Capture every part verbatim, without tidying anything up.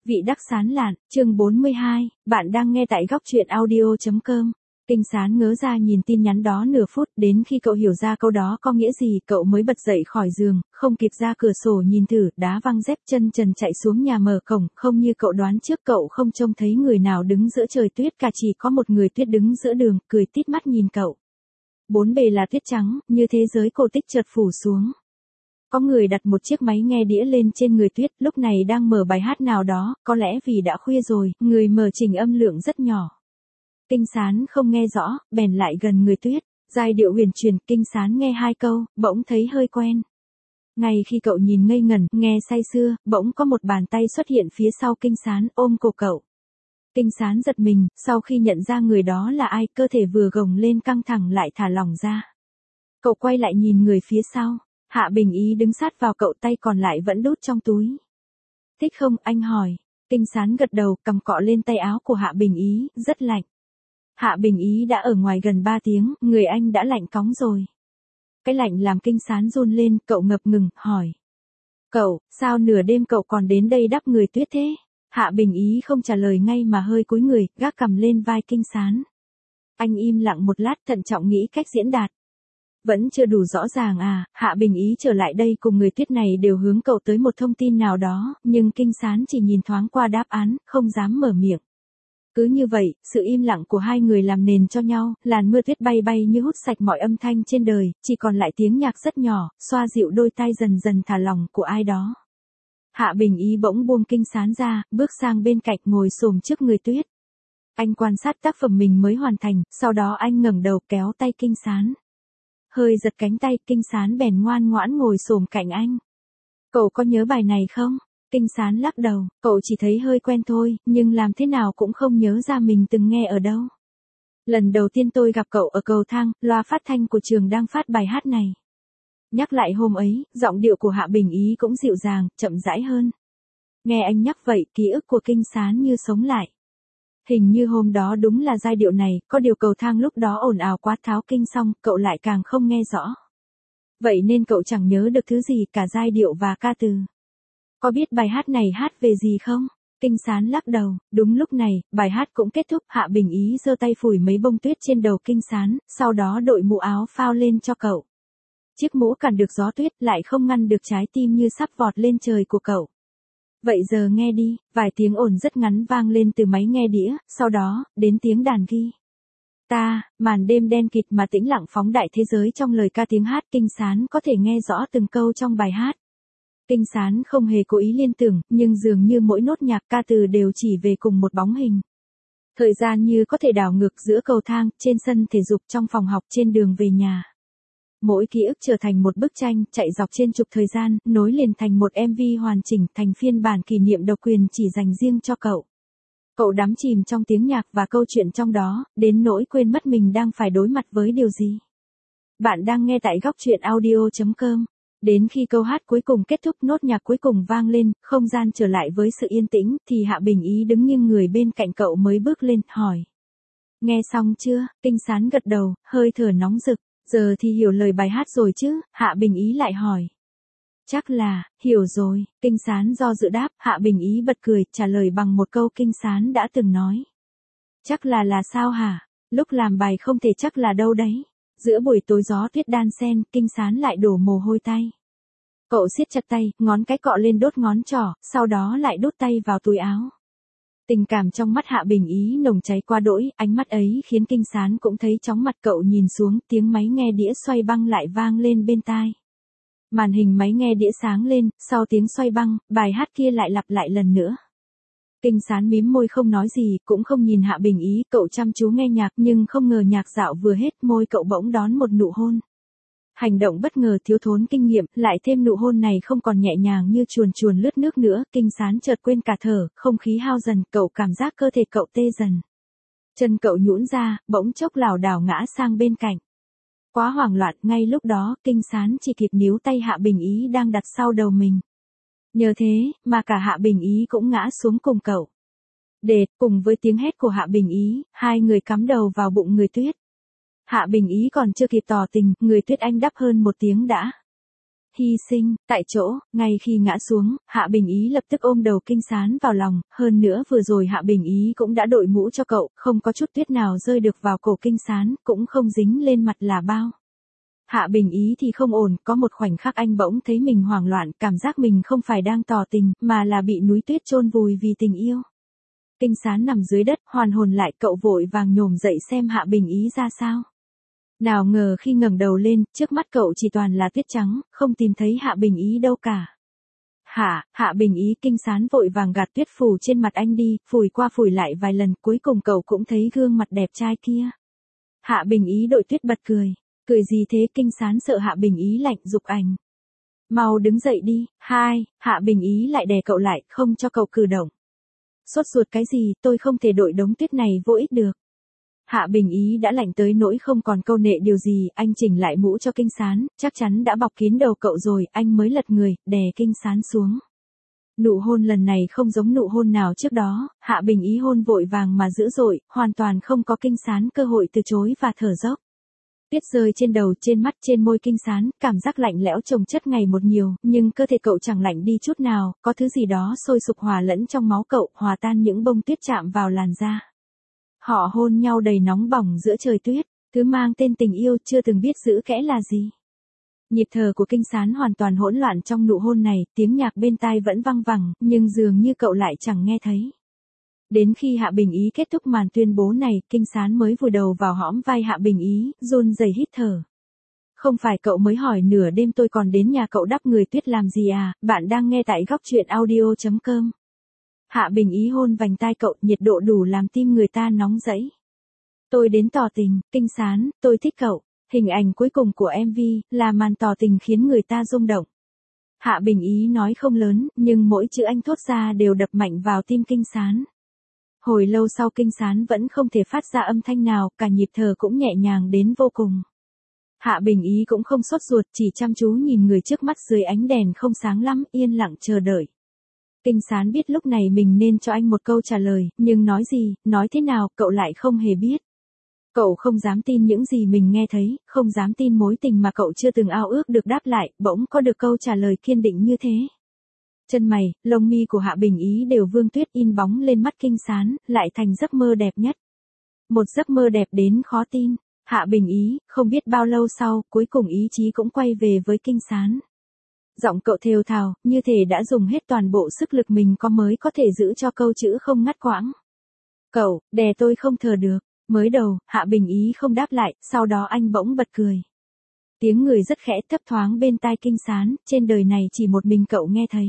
Vị đắc sán lạn, chương bốn mươi hai, bạn đang nghe tại góc truyện audio chấm com. Kinh Sán ngớ ra nhìn tin nhắn đó nửa phút, đến khi cậu hiểu ra câu đó có nghĩa gì, cậu mới bật dậy khỏi giường, không kịp ra cửa sổ nhìn thử, đá văng dép chân trần chạy xuống nhà mở cổng, không như cậu đoán trước, cậu không trông thấy người nào đứng giữa trời tuyết cả, chỉ có một người tuyết đứng giữa đường, cười tít mắt nhìn cậu. Bốn bề là tuyết trắng, như thế giới cổ tích chợt phủ xuống. Có người đặt một chiếc máy nghe đĩa lên trên người tuyết, lúc này đang mở bài hát nào đó, có lẽ vì đã khuya rồi, người mở chỉnh âm lượng rất nhỏ. Kinh Sán không nghe rõ, bèn lại gần người tuyết, giai điệu huyền truyền, Kinh Sán nghe hai câu, bỗng thấy hơi quen. Ngay khi cậu nhìn ngây ngẩn, nghe say sưa, bỗng có một bàn tay xuất hiện phía sau Kinh Sán, ôm cổ cậu. Kinh Sán giật mình, sau khi nhận ra người đó là ai, cơ thể vừa gồng lên căng thẳng lại thả lỏng ra. Cậu quay lại nhìn người phía sau. Hạ Bình Ý đứng sát vào cậu, tay còn lại vẫn đút trong túi. Thích không, anh hỏi. Kinh Sán gật đầu, cầm cọ lên tay áo của Hạ Bình Ý, rất lạnh. Hạ Bình Ý đã ở ngoài gần ba tiếng, người anh đã lạnh cóng rồi. Cái lạnh làm Kinh Sán run lên, cậu ngập ngừng, hỏi. Cậu, sao nửa đêm cậu còn đến đây đắp người tuyết thế? Hạ Bình Ý không trả lời ngay mà hơi cúi người, gác cằm lên vai Kinh Sán. Anh im lặng một lát, thận trọng nghĩ cách diễn đạt. Vẫn chưa đủ rõ ràng à, Hạ Bình Ý trở lại đây cùng người tuyết này đều hướng cậu tới một thông tin nào đó, nhưng Kinh Sán chỉ nhìn thoáng qua đáp án, không dám mở miệng. Cứ như vậy, sự im lặng của hai người làm nền cho nhau, làn mưa tuyết bay bay như hút sạch mọi âm thanh trên đời, chỉ còn lại tiếng nhạc rất nhỏ, xoa dịu đôi tai dần dần thả lỏng của ai đó. Hạ Bình Ý bỗng buông Kinh Sán ra, bước sang bên cạnh ngồi xổm trước người tuyết. Anh quan sát tác phẩm mình mới hoàn thành, sau đó anh ngẩng đầu kéo tay Kinh Sán. Hơi giật cánh tay, Kinh Sán bèn ngoan ngoãn ngồi xổm cạnh anh. Cậu có nhớ bài này không? Kinh Sán lắc đầu, cậu chỉ thấy hơi quen thôi, nhưng làm thế nào cũng không nhớ ra mình từng nghe ở đâu. Lần đầu tiên tôi gặp cậu ở cầu thang, loa phát thanh của trường đang phát bài hát này. Nhắc lại hôm ấy, giọng điệu của Hạ Bình Ý cũng dịu dàng, chậm rãi hơn. Nghe anh nhắc vậy, ký ức của Kinh Sán như sống lại. Hình như hôm đó đúng là giai điệu này, có điều cầu thang lúc đó ồn ào quá, tháo kinh xong, cậu lại càng không nghe rõ. Vậy nên cậu chẳng nhớ được thứ gì cả giai điệu và ca từ. Có biết bài hát này hát về gì không? Kinh Sán lắc đầu, đúng lúc này, bài hát cũng kết thúc, Hạ Bình Ý giơ tay phủi mấy bông tuyết trên đầu Kinh Sán, sau đó đội mũ áo phao lên cho cậu. Chiếc mũ cản được gió tuyết, lại không ngăn được trái tim như sắp vọt lên trời của cậu. Vậy giờ nghe đi, vài tiếng ồn rất ngắn vang lên từ máy nghe đĩa, sau đó, đến tiếng đàn ghi. Ta, màn đêm đen kịt mà tĩnh lặng phóng đại thế giới trong lời ca tiếng hát, Kinh Sán có thể nghe rõ từng câu trong bài hát. Kinh Sán không hề cố ý liên tưởng, nhưng dường như mỗi nốt nhạc ca từ đều chỉ về cùng một bóng hình. Thời gian như có thể đảo ngược giữa cầu thang, trên sân thể dục, trong phòng học, trên đường về nhà. Mỗi ký ức trở thành một bức tranh, chạy dọc trên trục thời gian, nối liền thành một em vê hoàn chỉnh, thành phiên bản kỷ niệm độc quyền chỉ dành riêng cho cậu. Cậu đắm chìm trong tiếng nhạc và câu chuyện trong đó, đến nỗi quên mất mình đang phải đối mặt với điều gì. Bạn đang nghe tại góc truyện audio chấm com. Đến khi câu hát cuối cùng kết thúc, nốt nhạc cuối cùng vang lên, không gian trở lại với sự yên tĩnh, thì Hạ Bình Ý đứng nghiêng người bên cạnh cậu mới bước lên, hỏi. Nghe xong chưa? Kinh Sán gật đầu, hơi thở nóng rực. Giờ thì hiểu lời bài hát rồi chứ? Hạ Bình Ý lại hỏi. Chắc là, hiểu rồi, Kinh Sán do dự đáp, Hạ Bình Ý bật cười, trả lời bằng một câu Kinh Sán đã từng nói. Chắc là là sao hả? Lúc làm bài không thể chắc là đâu đấy. Giữa buổi tối gió tuyết đan xen, Kinh Sán lại đổ mồ hôi tay. Cậu siết chặt tay, ngón cái cọ lên đốt ngón trỏ, sau đó lại đút tay vào túi áo. Tình cảm trong mắt Hạ Bình Ý nồng cháy qua đỗi, ánh mắt ấy khiến Kinh Sán cũng thấy chóng mặt, cậu nhìn xuống, tiếng máy nghe đĩa xoay băng lại vang lên bên tai. Màn hình máy nghe đĩa sáng lên, sau tiếng xoay băng, bài hát kia lại lặp lại lần nữa. Kinh Sán mím môi không nói gì, cũng không nhìn Hạ Bình Ý, cậu chăm chú nghe nhạc nhưng không ngờ nhạc dạo vừa hết, môi cậu bỗng đón một nụ hôn. Hành động bất ngờ, thiếu thốn kinh nghiệm, lại thêm nụ hôn này không còn nhẹ nhàng như chuồn chuồn lướt nước nữa, Kinh Sán chợt quên cả thở, không khí hao dần, cậu cảm giác cơ thể cậu tê dần. Chân cậu nhũn ra, bỗng chốc lảo đảo ngã sang bên cạnh. Quá hoảng loạn, ngay lúc đó, Kinh Sán chỉ kịp níu tay Hạ Bình Ý đang đặt sau đầu mình. Nhờ thế, mà cả Hạ Bình Ý cũng ngã xuống cùng cậu. Đệt, cùng với tiếng hét của Hạ Bình Ý, hai người cắm đầu vào bụng người tuyết. Hạ Bình Ý còn chưa kịp tỏ tình, người tuyết anh đáp hơn một tiếng đã. hy sinh, tại chỗ, ngay khi ngã xuống, Hạ Bình Ý lập tức ôm đầu Kinh Sán vào lòng, hơn nữa vừa rồi Hạ Bình Ý cũng đã đội mũ cho cậu, không có chút tuyết nào rơi được vào cổ Kinh Sán, cũng không dính lên mặt là bao. Hạ Bình Ý thì không ổn, có một khoảnh khắc anh bỗng thấy mình hoảng loạn, cảm giác mình không phải đang tỏ tình, mà là bị núi tuyết chôn vùi vì tình yêu. Kinh Sán nằm dưới đất, hoàn hồn lại, cậu vội vàng nhổm dậy xem Hạ Bình Ý ra sao. Nào ngờ khi ngẩng đầu lên, trước mắt cậu chỉ toàn là tuyết trắng, không tìm thấy Hạ Bình Ý đâu cả. Hạ, Hạ Bình Ý, Kinh Sán vội vàng gạt tuyết phủ trên mặt anh đi, phủi qua phủi lại vài lần, cuối cùng cậu cũng thấy gương mặt đẹp trai kia. Hạ Bình Ý đội tuyết bật cười. Cười gì thế? Kinh Sán sợ Hạ Bình Ý lạnh, giục anh. Mau đứng dậy đi. Hai, Hạ Bình Ý lại đè cậu lại, không cho cậu cử động. Sốt ruột cái gì, tôi không thể đội đống tuyết này vô ích được. Hạ Bình Ý đã lạnh tới nỗi không còn câu nệ điều gì, anh chỉnh lại mũ cho Kinh Sán, chắc chắn đã bọc kín đầu cậu rồi, anh mới lật người, đè Kinh Sán xuống. Nụ hôn lần này không giống nụ hôn nào trước đó, Hạ Bình Ý hôn vội vàng mà dữ dội, hoàn toàn không có Kinh Sán cơ hội từ chối và thở dốc. Tuyết rơi trên đầu, trên mắt, trên môi Kinh Sán, cảm giác lạnh lẽo chồng chất ngày một nhiều, nhưng cơ thể cậu chẳng lạnh đi chút nào, có thứ gì đó sôi sục hòa lẫn trong máu cậu, hòa tan những bông tuyết chạm vào làn da. Họ hôn nhau đầy nóng bỏng giữa trời tuyết, thứ mang tên tình yêu chưa từng biết giữ kẽ là gì. Nhịp thở của Kinh Sán hoàn toàn hỗn loạn trong nụ hôn này, tiếng nhạc bên tai vẫn văng vẳng, nhưng dường như cậu lại chẳng nghe thấy. Đến khi Hạ Bình Ý kết thúc màn tuyên bố này, Kinh Sán mới vùi đầu vào hõm vai Hạ Bình Ý, run rẩy hít thở. Không phải cậu mới hỏi nửa đêm tôi còn đến nhà cậu đắp người tuyết làm gì à, bạn đang nghe tại góc truyện audio chấm com. Hạ Bình Ý hôn vành tai cậu, nhiệt độ đủ làm tim người ta nóng rẫy. Tôi đến tỏ tình, Kinh Sán, tôi thích cậu. Hình ảnh cuối cùng của em vê là màn tỏ tình khiến người ta rung động. Hạ Bình Ý nói không lớn, nhưng mỗi chữ anh thốt ra đều đập mạnh vào tim Kinh Sán. Hồi lâu sau Kinh Sán vẫn không thể phát ra âm thanh nào, cả nhịp thở cũng nhẹ nhàng đến vô cùng. Hạ Bình Ý cũng không sốt ruột, chỉ chăm chú nhìn người trước mắt dưới ánh đèn không sáng lắm, yên lặng chờ đợi. Kinh Sán biết lúc này mình nên cho anh một câu trả lời, nhưng nói gì, nói thế nào, cậu lại không hề biết. Cậu không dám tin những gì mình nghe thấy, không dám tin mối tình mà cậu chưa từng ao ước được đáp lại, bỗng có được câu trả lời kiên định như thế. Chân mày, lông mi của Hạ Bình Ý đều vương tuyết in bóng lên mắt Kinh Sán, lại thành giấc mơ đẹp nhất. Một giấc mơ đẹp đến khó tin. Hạ Bình Ý, không biết bao lâu sau, cuối cùng ý chí cũng quay về với Kinh Sán. Giọng cậu thều thào, như thể đã dùng hết toàn bộ sức lực mình có mới có thể giữ cho câu chữ không ngắt quãng. Cậu, đè tôi không thở được. Mới đầu, Hạ Bình Ý không đáp lại, sau đó anh bỗng bật cười. Tiếng người rất khẽ thấp thoáng bên tai Kinh Sán, trên đời này chỉ một mình cậu nghe thấy.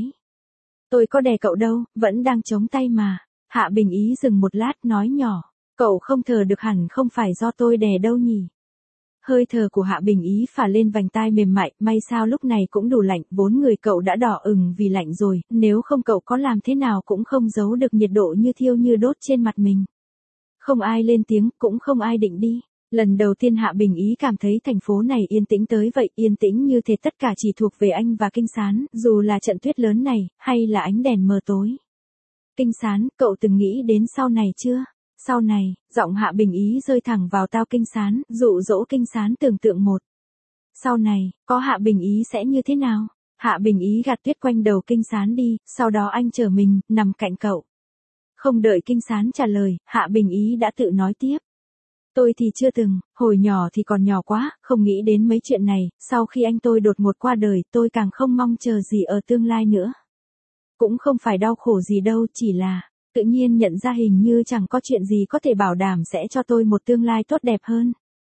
Tôi có đè cậu đâu, vẫn đang chống tay mà. Hạ Bình Ý dừng một lát nói nhỏ, cậu không thở được hẳn không phải do tôi đè đâu nhỉ. Hơi thở của Hạ Bình Ý phả lên vành tai mềm mại, may sao lúc này cũng đủ lạnh, vốn người cậu đã đỏ ửng vì lạnh rồi, nếu không cậu có làm thế nào cũng không giấu được nhiệt độ như thiêu như đốt trên mặt mình. Không ai lên tiếng, cũng không ai định đi. Lần đầu tiên Hạ Bình Ý cảm thấy thành phố này yên tĩnh tới vậy, yên tĩnh như thế tất cả chỉ thuộc về anh và Kinh Sán, dù là trận tuyết lớn này, hay là ánh đèn mờ tối. Kinh Sán, cậu từng nghĩ đến sau này chưa? Sau này, giọng Hạ Bình Ý rơi thẳng vào tai Kinh Sán, dụ dỗ Kinh Sán tưởng tượng một. Sau này, có Hạ Bình Ý sẽ như thế nào? Hạ Bình Ý gạt tuyết quanh đầu Kinh Sán đi, sau đó anh trở mình, nằm cạnh cậu. Không đợi Kinh Sán trả lời, Hạ Bình Ý đã tự nói tiếp. Tôi thì chưa từng, hồi nhỏ thì còn nhỏ quá, không nghĩ đến mấy chuyện này, sau khi anh tôi đột ngột qua đời, tôi càng không mong chờ gì ở tương lai nữa. Cũng không phải đau khổ gì đâu, chỉ là, tự nhiên nhận ra hình như chẳng có chuyện gì có thể bảo đảm sẽ cho tôi một tương lai tốt đẹp hơn.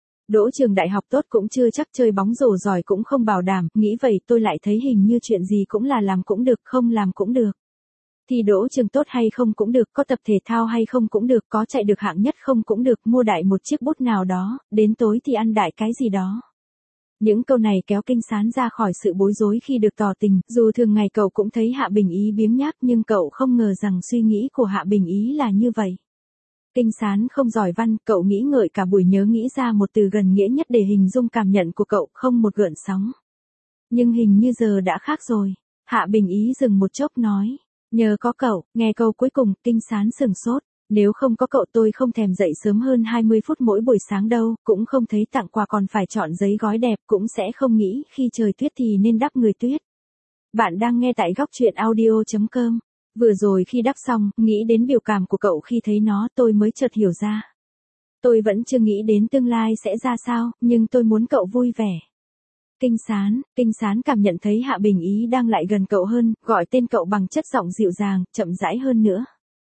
Đỗ trường đại học tốt cũng chưa chắc, chơi bóng rổ giỏi cũng không bảo đảm, nghĩ vậy tôi lại thấy hình như chuyện gì cũng là làm cũng được, không làm cũng được. Thì đỗ trường tốt hay không cũng được, có tập thể thao hay không cũng được, có chạy được hạng nhất không cũng được, mua đại một chiếc bút nào đó, đến tối thì ăn đại cái gì đó. Những câu này kéo Kinh Sán ra khỏi sự bối rối khi được tỏ tình, dù thường ngày cậu cũng thấy Hạ Bình Ý biếng nhác nhưng cậu không ngờ rằng suy nghĩ của Hạ Bình Ý là như vậy. Kinh Sán không giỏi văn, cậu nghĩ ngợi cả buổi nhớ nghĩ ra một từ gần nghĩa nhất để hình dung cảm nhận của cậu, không một gợn sóng. Nhưng hình như giờ đã khác rồi. Hạ Bình Ý dừng một chốc nói. Nhờ có cậu, nghe câu cuối cùng, Kinh Sán sửng sốt. Nếu không có cậu tôi không thèm dậy sớm hơn hai mươi phút mỗi buổi sáng đâu, cũng không thấy tặng quà còn phải chọn giấy gói đẹp, cũng sẽ không nghĩ khi trời tuyết thì nên đắp người tuyết. Bạn đang nghe tại góc truyện audio.com. Vừa rồi khi đắp xong, nghĩ đến biểu cảm của cậu khi thấy nó, tôi mới chợt hiểu ra. Tôi vẫn chưa nghĩ đến tương lai sẽ ra sao, nhưng tôi muốn cậu vui vẻ. Kinh Sán, Kinh Sán cảm nhận thấy Hạ Bình Ý đang lại gần cậu hơn, gọi tên cậu bằng chất giọng dịu dàng, chậm rãi hơn nữa.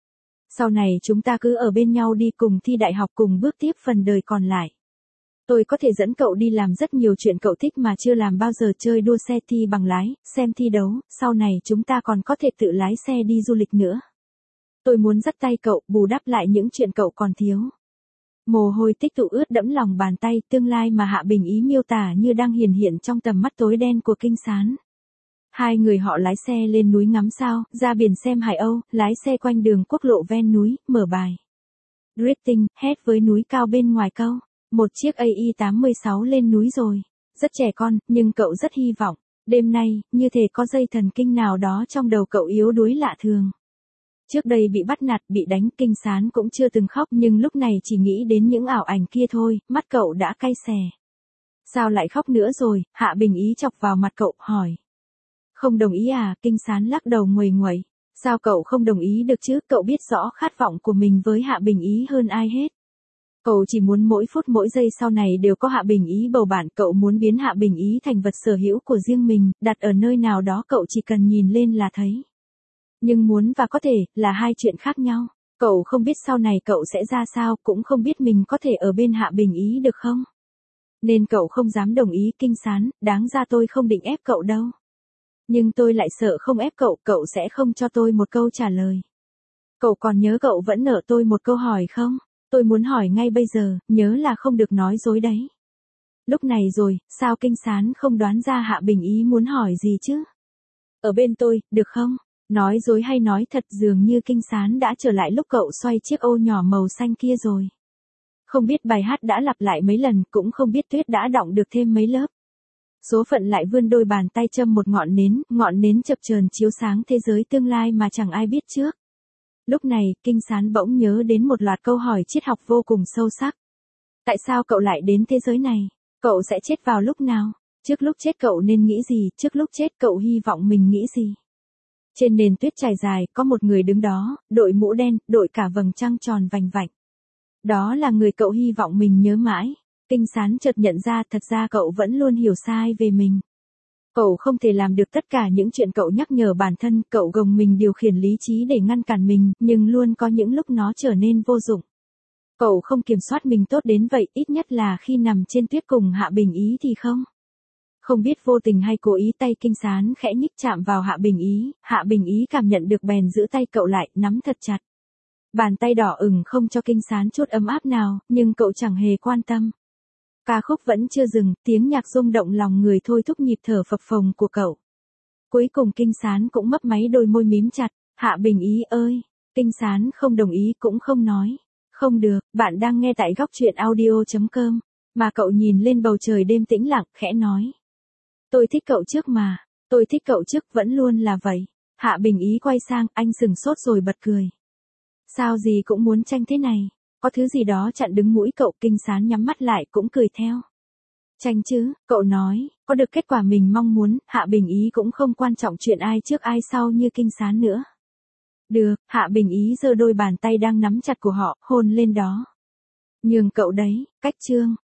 Sau này chúng ta cứ ở bên nhau đi, cùng thi đại học, cùng bước tiếp phần đời còn lại. Tôi có thể dẫn cậu đi làm rất nhiều chuyện cậu thích mà chưa làm bao giờ, chơi đua xe, thi bằng lái, xem thi đấu, sau này chúng ta còn có thể tự lái xe đi du lịch nữa. Tôi muốn dắt tay cậu, bù đắp lại những chuyện cậu còn thiếu. Mồ hôi tích tụ ướt đẫm lòng bàn tay, tương lai mà Hạ Bình Ý miêu tả như đang hiển hiện trong tầm mắt tối đen của Kinh Sán. Hai người họ lái xe lên núi ngắm sao, ra biển xem hải âu, lái xe quanh đường quốc lộ ven núi, mở bài drifting, hét với núi cao bên ngoài câu. Một chiếc A I tám sáu lên núi rồi. Rất trẻ con, nhưng cậu rất hy vọng. Đêm nay, như thể có dây thần kinh nào đó trong đầu cậu yếu đuối lạ thường. Trước đây bị bắt nạt, bị đánh, Kinh Sán cũng chưa từng khóc, nhưng lúc này chỉ nghĩ đến những ảo ảnh kia thôi, mắt cậu đã cay xè. Sao lại khóc nữa rồi? Hạ Bình Ý chọc vào mặt cậu, hỏi. Không đồng ý à? Kinh Sán lắc đầu nguầy nguậy. Sao cậu không đồng ý được chứ? Cậu biết rõ khát vọng của mình với Hạ Bình Ý hơn ai hết. Cậu chỉ muốn mỗi phút mỗi giây sau này đều có Hạ Bình Ý bầu bạn, cậu muốn biến Hạ Bình Ý thành vật sở hữu của riêng mình, đặt ở nơi nào đó cậu chỉ cần nhìn lên là thấy. Nhưng muốn và có thể là hai chuyện khác nhau. Cậu không biết sau này cậu sẽ ra sao, cũng không biết mình có thể ở bên Hạ Bình Ý được không. Nên cậu không dám đồng ý. Kinh Sán, đáng ra tôi không định ép cậu đâu. Nhưng tôi lại sợ không ép cậu, cậu sẽ không cho tôi một câu trả lời. Cậu còn nhớ cậu vẫn nợ tôi một câu hỏi không? Tôi muốn hỏi ngay bây giờ, nhớ là không được nói dối đấy. Lúc này rồi, sao Kinh Sán không đoán ra Hạ Bình Ý muốn hỏi gì chứ? Ở bên tôi, được không? Nói dối hay nói thật, dường như Kinh Sán đã trở lại lúc cậu xoay chiếc ô nhỏ màu xanh kia rồi. Không biết bài hát đã lặp lại mấy lần, cũng không biết tuyết đã đọng được thêm mấy lớp. Số phận lại vươn đôi bàn tay châm một ngọn nến, ngọn nến chập chờn chiếu sáng thế giới tương lai mà chẳng ai biết trước. Lúc này, Kinh Sán bỗng nhớ đến một loạt câu hỏi triết học vô cùng sâu sắc. Tại sao cậu lại đến thế giới này? Cậu sẽ chết vào lúc nào? Trước lúc chết cậu nên nghĩ gì? Trước lúc chết cậu hy vọng mình nghĩ gì? Trên nền tuyết trải dài, có một người đứng đó, đội mũ đen, đội cả vầng trăng tròn vành vạnh. Đó là người cậu hy vọng mình nhớ mãi. Kinh Sán chợt nhận ra thật ra cậu vẫn luôn hiểu sai về mình. Cậu không thể làm được tất cả những chuyện cậu nhắc nhở bản thân, cậu gồng mình điều khiển lý trí để ngăn cản mình, nhưng luôn có những lúc nó trở nên vô dụng. Cậu không kiểm soát mình tốt đến vậy, ít nhất là khi nằm trên tuyết cùng Hạ Bình Ý thì không. Không biết vô tình hay cố ý, tay Kinh Sán khẽ nhích chạm vào Hạ Bình Ý, Hạ Bình Ý cảm nhận được bèn giữ tay cậu lại, nắm thật chặt. Bàn tay đỏ ửng không cho Kinh Sán chút ấm áp nào, nhưng cậu chẳng hề quan tâm. Ca khúc vẫn chưa dừng, tiếng nhạc rung động lòng người thôi thúc nhịp thở phập phồng của cậu. Cuối cùng Kinh Sán cũng mấp máy đôi môi mím chặt. Hạ Bình Ý ơi! Kinh Sán không đồng ý cũng không nói. Không được, bạn đang nghe tại góc truyện audio.com. Mà cậu nhìn lên bầu trời đêm tĩnh lặng, khẽ nói. Tôi thích cậu trước mà. Tôi thích cậu trước, vẫn luôn là vậy. Hạ Bình Ý quay sang, anh sừng sốt rồi bật cười. Sao gì cũng muốn tranh thế này? Có thứ gì đó chặn đứng mũi cậu. Kinh Sán nhắm mắt lại cũng cười theo. Tranh chứ, cậu nói, có được kết quả mình mong muốn, Hạ Bình Ý cũng không quan trọng chuyện ai trước ai sau như Kinh Sán nữa. Được, Hạ Bình Ý giơ đôi bàn tay đang nắm chặt của họ, hôn lên đó. Nhường cậu đấy, cách chương.